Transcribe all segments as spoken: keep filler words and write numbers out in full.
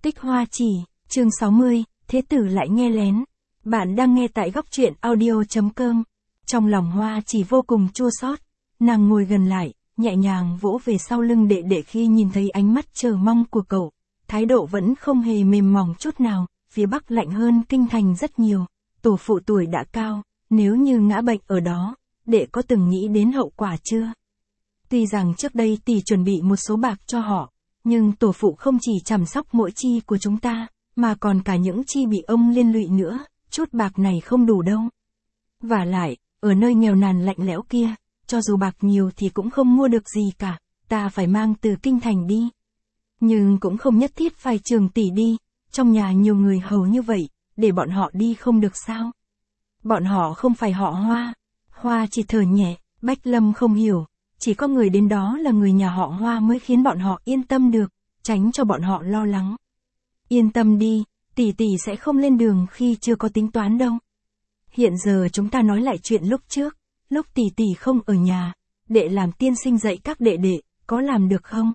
Tích Hoa Chỉ, chương sáu mươi, Thế tử lại nghe lén. Bạn đang nghe tại góc truyện audio.com. Trong lòng Hoa Chỉ vô cùng chua xót, nàng ngồi gần lại, nhẹ nhàng vỗ về sau lưng đệ đệ khi nhìn thấy ánh mắt chờ mong của cậu. Thái độ vẫn không hề mềm mỏng chút nào, phía Bắc lạnh hơn kinh thành rất nhiều, tổ phụ tuổi đã cao, nếu như ngã bệnh ở đó, đệ có từng nghĩ đến hậu quả chưa? Tuy rằng trước đây tỷ chuẩn bị một số bạc cho họ, nhưng tổ phụ không chỉ chăm sóc mỗi chi của chúng ta, mà còn cả những chi bị ông liên lụy nữa, chút bạc này không đủ đâu. Vả lại, ở nơi nghèo nàn lạnh lẽo kia, cho dù bạc nhiều thì cũng không mua được gì cả, ta phải mang từ kinh thành đi. Nhưng cũng không nhất thiết phải Trường tỷ đi, trong nhà nhiều người hầu như vậy, để bọn họ đi không được sao? Bọn họ không phải họ Hoa. Hoa chỉ thở nhẹ, Bách Lâm không hiểu, chỉ có người đến đó là người nhà họ Hoa mới khiến bọn họ yên tâm được, tránh cho bọn họ lo lắng. Yên tâm đi, tỷ tỷ sẽ không lên đường khi chưa có tính toán đâu. Hiện giờ chúng ta nói lại chuyện lúc trước, lúc tỷ tỷ không ở nhà, đệ làm tiên sinh dạy các đệ đệ, có làm được không?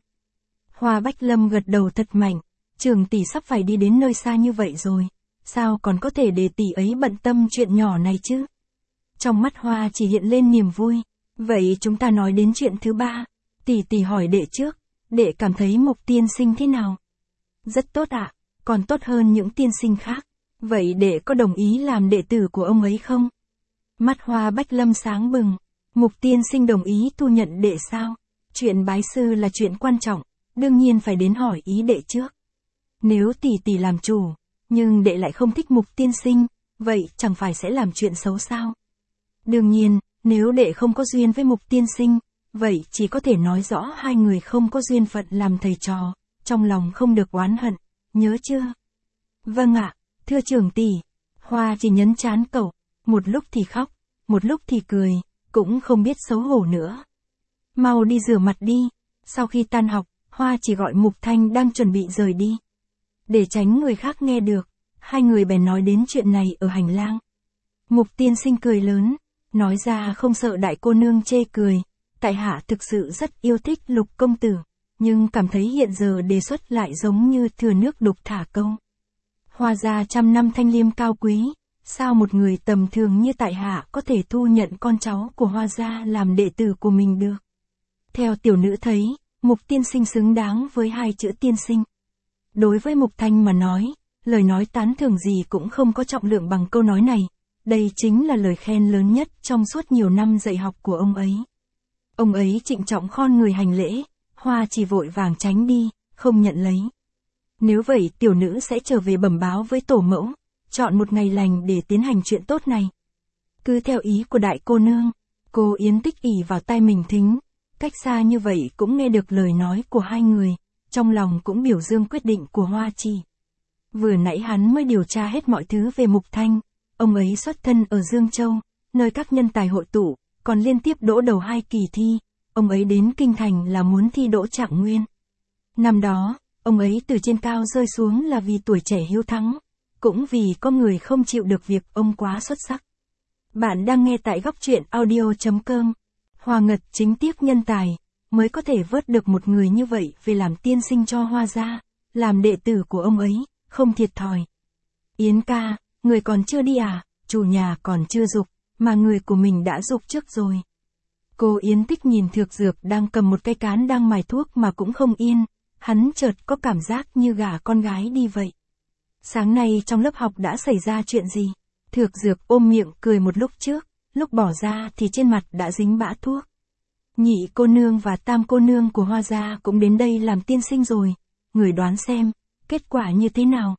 Hoa Bách Lâm gật đầu thật mạnh, Trường tỷ sắp phải đi đến nơi xa như vậy rồi, sao còn có thể để tỷ ấy bận tâm chuyện nhỏ này chứ? Trong mắt Hoa chỉ hiện lên niềm vui. Vậy chúng ta nói đến chuyện thứ ba, tỷ tỷ hỏi đệ trước, đệ cảm thấy Mục tiên sinh thế nào? Rất tốt ạ, à, còn tốt hơn những tiên sinh khác. Vậy đệ có đồng ý làm đệ tử của ông ấy không? Mắt Hoa Bách Lâm sáng bừng, Mục tiên sinh đồng ý thu nhận đệ sao? Chuyện bái sư là chuyện quan trọng, đương nhiên phải đến hỏi ý đệ trước. Nếu tỷ tỷ làm chủ, nhưng đệ lại không thích Mục tiên sinh, vậy chẳng phải sẽ làm chuyện xấu sao? Đương nhiên, nếu đệ không có duyên với Mục tiên sinh, vậy chỉ có thể nói rõ hai người không có duyên phận làm thầy trò, trong lòng không được oán hận, nhớ chưa? Vâng ạ, thưa Trường tỷ. Hoa chỉ nhấn trán cậu, một lúc thì khóc, một lúc thì cười, cũng không biết xấu hổ nữa. Mau đi rửa mặt đi. Sau khi tan học, Hoa chỉ gọi Mục Thanh đang chuẩn bị rời đi. Để tránh người khác nghe được, hai người bèn nói đến chuyện này ở hành lang. Mục tiên sinh cười lớn, nói ra không sợ đại cô nương chê cười, tại hạ thực sự rất yêu thích Lục công tử, nhưng cảm thấy hiện giờ đề xuất lại giống như thừa nước đục thả câu. Hoa gia trăm năm thanh liêm cao quý, sao một người tầm thường như tại hạ có thể thu nhận con cháu của Hoa gia làm đệ tử của mình được? Theo tiểu nữ thấy, Mục tiên sinh xứng đáng với hai chữ tiên sinh. Đối với Mục Thanh mà nói, lời nói tán thưởng gì cũng không có trọng lượng bằng câu nói này. Đây chính là lời khen lớn nhất trong suốt nhiều năm dạy học của ông ấy. Ông ấy trịnh trọng khom người hành lễ, Hoa chỉ vội vàng tránh đi, không nhận lấy. Nếu vậy tiểu nữ sẽ trở về bẩm báo với tổ mẫu, chọn một ngày lành để tiến hành chuyện tốt này. Cứ theo ý của đại cô nương. Cô Yến Tích ỉ vào tai mình thính, cách xa như vậy cũng nghe được lời nói của hai người, trong lòng cũng biểu dương quyết định của Hoa Chỉ. Vừa nãy hắn mới điều tra hết mọi thứ về Mục Thanh. Ông ấy xuất thân ở Dương Châu, nơi các nhân tài hội tụ, còn liên tiếp đỗ đầu hai kỳ thi. Ông ấy đến kinh thành là muốn thi đỗ Trạng Nguyên. Năm đó, ông ấy từ trên cao rơi xuống là vì tuổi trẻ hiếu thắng, cũng vì có người không chịu được việc ông quá xuất sắc. Bạn đang nghe tại góc truyện audio.com. Hoa Ngật chính tiếc nhân tài, mới có thể vớt được một người như vậy về làm tiên sinh cho Hoa gia, làm đệ tử của ông ấy, không thiệt thòi. Yến ca, người còn chưa đi à? Chủ nhà còn chưa dục, mà người của mình đã dục trước rồi. Cô Yến Tích nhìn Thược Dược đang cầm một cây cán đang mài thuốc mà cũng không yên, hắn chợt có cảm giác như gả con gái đi vậy. Sáng nay trong lớp học đã xảy ra chuyện gì? Thược Dược ôm miệng cười một lúc trước, lúc bỏ ra thì trên mặt đã dính bã thuốc. Nhị cô nương và tam cô nương của Hoa gia cũng đến đây làm tiên sinh rồi, người đoán xem, kết quả như thế nào?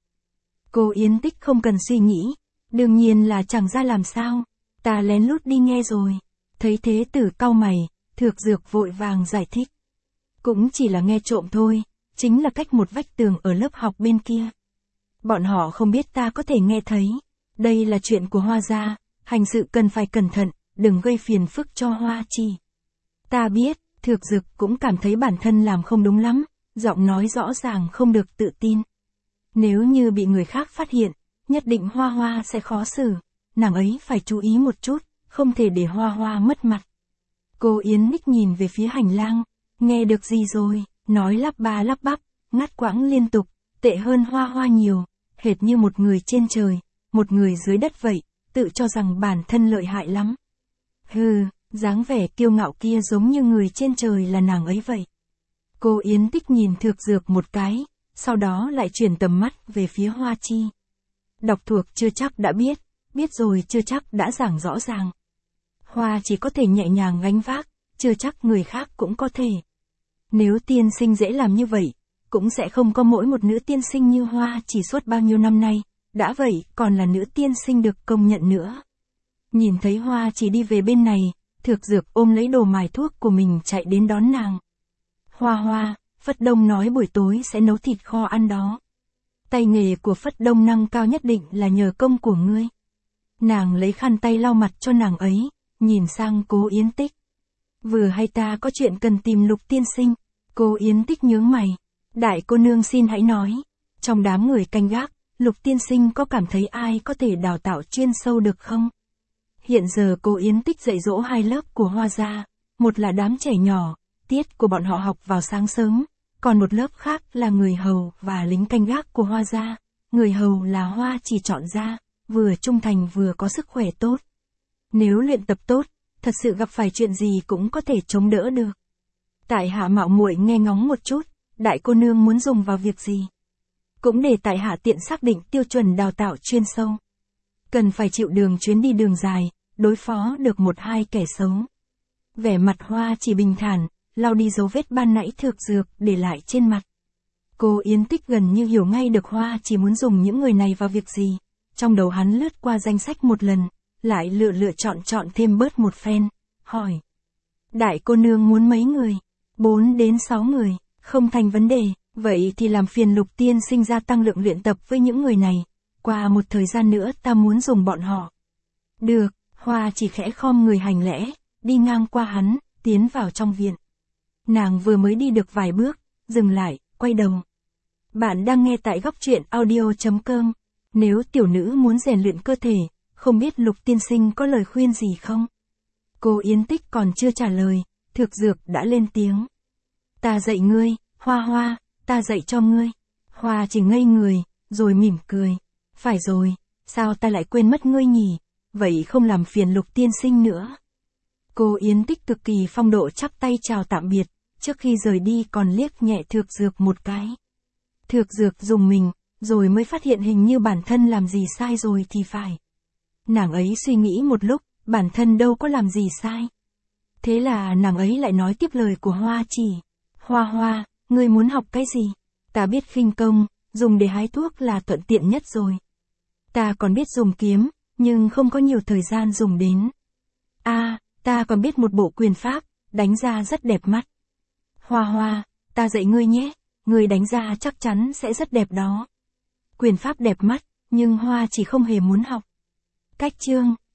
Cô Yến Tích không cần suy nghĩ, đương nhiên là chẳng ra làm sao, ta lén lút đi nghe rồi. Thấy thế tử cau mày, Thược Dược vội vàng giải thích. Cũng chỉ là nghe trộm thôi, chính là cách một vách tường ở lớp học bên kia. Bọn họ không biết ta có thể nghe thấy, đây là chuyện của Hoa gia, hành sự cần phải cẩn thận, đừng gây phiền phức cho Hoa Chỉ. Ta biết, Thược Dược cũng cảm thấy bản thân làm không đúng lắm, giọng nói rõ ràng không được tự tin. Nếu như bị người khác phát hiện, nhất định Hoa Hoa sẽ khó xử, nàng ấy phải chú ý một chút, không thể để Hoa Hoa mất mặt. Cô Yến Ních nhìn về phía hành lang, nghe được gì rồi, nói lắp ba lắp bắp, ngắt quãng liên tục, tệ hơn Hoa Hoa nhiều, hệt như một người trên trời, một người dưới đất vậy, tự cho rằng bản thân lợi hại lắm. Hừ, dáng vẻ kiêu ngạo kia giống như người trên trời là nàng ấy vậy. Cô Yến Tích nhìn Thược Dược một cái, sau đó lại chuyển tầm mắt về phía Hoa Chi. Đọc thuộc chưa chắc đã biết, biết rồi chưa chắc đã giảng rõ ràng. Hoa chỉ có thể nhẹ nhàng gánh vác, chưa chắc người khác cũng có thể. Nếu tiên sinh dễ làm như vậy, cũng sẽ không có mỗi một nữ tiên sinh như Hoa chỉ suốt bao nhiêu năm nay, đã vậy còn là nữ tiên sinh được công nhận nữa. Nhìn thấy Hoa chỉ đi về bên này, Thược Dược ôm lấy đồ mài thuốc của mình chạy đến đón nàng. Hoa Hoa, Phất Đông nói buổi tối sẽ nấu thịt kho ăn đó. Tay nghề của Phất Đông năng cao nhất định là nhờ công của ngươi. Nàng lấy khăn tay lau mặt cho nàng ấy, nhìn sang Cố Yến Tích. Vừa hay ta có chuyện cần tìm Lục tiên sinh. Cô Yến Tích nhướng mày. Đại cô nương xin hãy nói. Trong đám người canh gác, Lục tiên sinh có cảm thấy ai có thể đào tạo chuyên sâu được không? Hiện giờ cô Yến Tích dạy dỗ hai lớp của Hoa gia. Một là đám trẻ nhỏ, tiết của bọn họ học vào sáng sớm. Còn một lớp khác là người hầu và lính canh gác của Hoa gia. Người hầu là Hoa chỉ chọn ra, vừa trung thành vừa có sức khỏe tốt. Nếu luyện tập tốt, thật sự gặp phải chuyện gì cũng có thể chống đỡ được. Tại hạ mạo muội nghe ngóng một chút, đại cô nương muốn dùng vào việc gì? Cũng để tại hạ tiện xác định tiêu chuẩn đào tạo chuyên sâu. Cần phải chịu đường chuyến đi đường dài, đối phó được một hai kẻ xấu. Vẻ mặt Hoa chỉ bình thản, lau đi dấu vết ban nãy Thược Dược để lại trên mặt. Cô Yến Tích gần như hiểu ngay được Hoa chỉ muốn dùng những người này vào việc gì. Trong đầu hắn lướt qua danh sách một lần, lại lựa lựa chọn chọn thêm bớt một phen, hỏi. Đại cô nương muốn mấy người? Bốn đến sáu người, không thành vấn đề, vậy thì làm phiền Lục tiên sinh gia tăng lượng luyện tập với những người này. Qua một thời gian nữa ta muốn dùng bọn họ. Được, Hoa chỉ khẽ khom người hành lễ, đi ngang qua hắn, tiến vào trong viện. Nàng vừa mới đi được vài bước, dừng lại, quay đầu. Bạn đang nghe tại góc truyện audio chấm com. Nếu tiểu nữ muốn rèn luyện cơ thể, không biết Lục tiên sinh có lời khuyên gì không? Cô Yến Tích còn chưa trả lời, Thược Dược đã lên tiếng. Ta dạy ngươi, Hoa Hoa, ta dạy cho ngươi. Hoa chỉ ngây người, rồi mỉm cười. Phải rồi, sao ta lại quên mất ngươi nhỉ? Vậy không làm phiền Lục tiên sinh nữa. Cô Yến Tích cực kỳ phong độ chắp tay chào tạm biệt, trước khi rời đi còn liếc nhẹ Thược Dược một cái. Thược Dược dùng mình, rồi mới phát hiện hình như bản thân làm gì sai rồi thì phải. Nàng ấy suy nghĩ một lúc, bản thân đâu có làm gì sai. Thế là nàng ấy lại nói tiếp lời của Hoa chỉ. Hoa Hoa, ngươi muốn học cái gì? Ta biết khinh công, dùng để hái thuốc là thuận tiện nhất rồi. Ta còn biết dùng kiếm, nhưng không có nhiều thời gian dùng đến. À, ta còn biết một bộ quyền pháp, đánh ra rất đẹp mắt. Hoa Hoa, ta dạy ngươi nhé, ngươi đánh ra chắc chắn sẽ rất đẹp đó. Quyền pháp đẹp mắt, nhưng Hoa chỉ không hề muốn học. Cách chương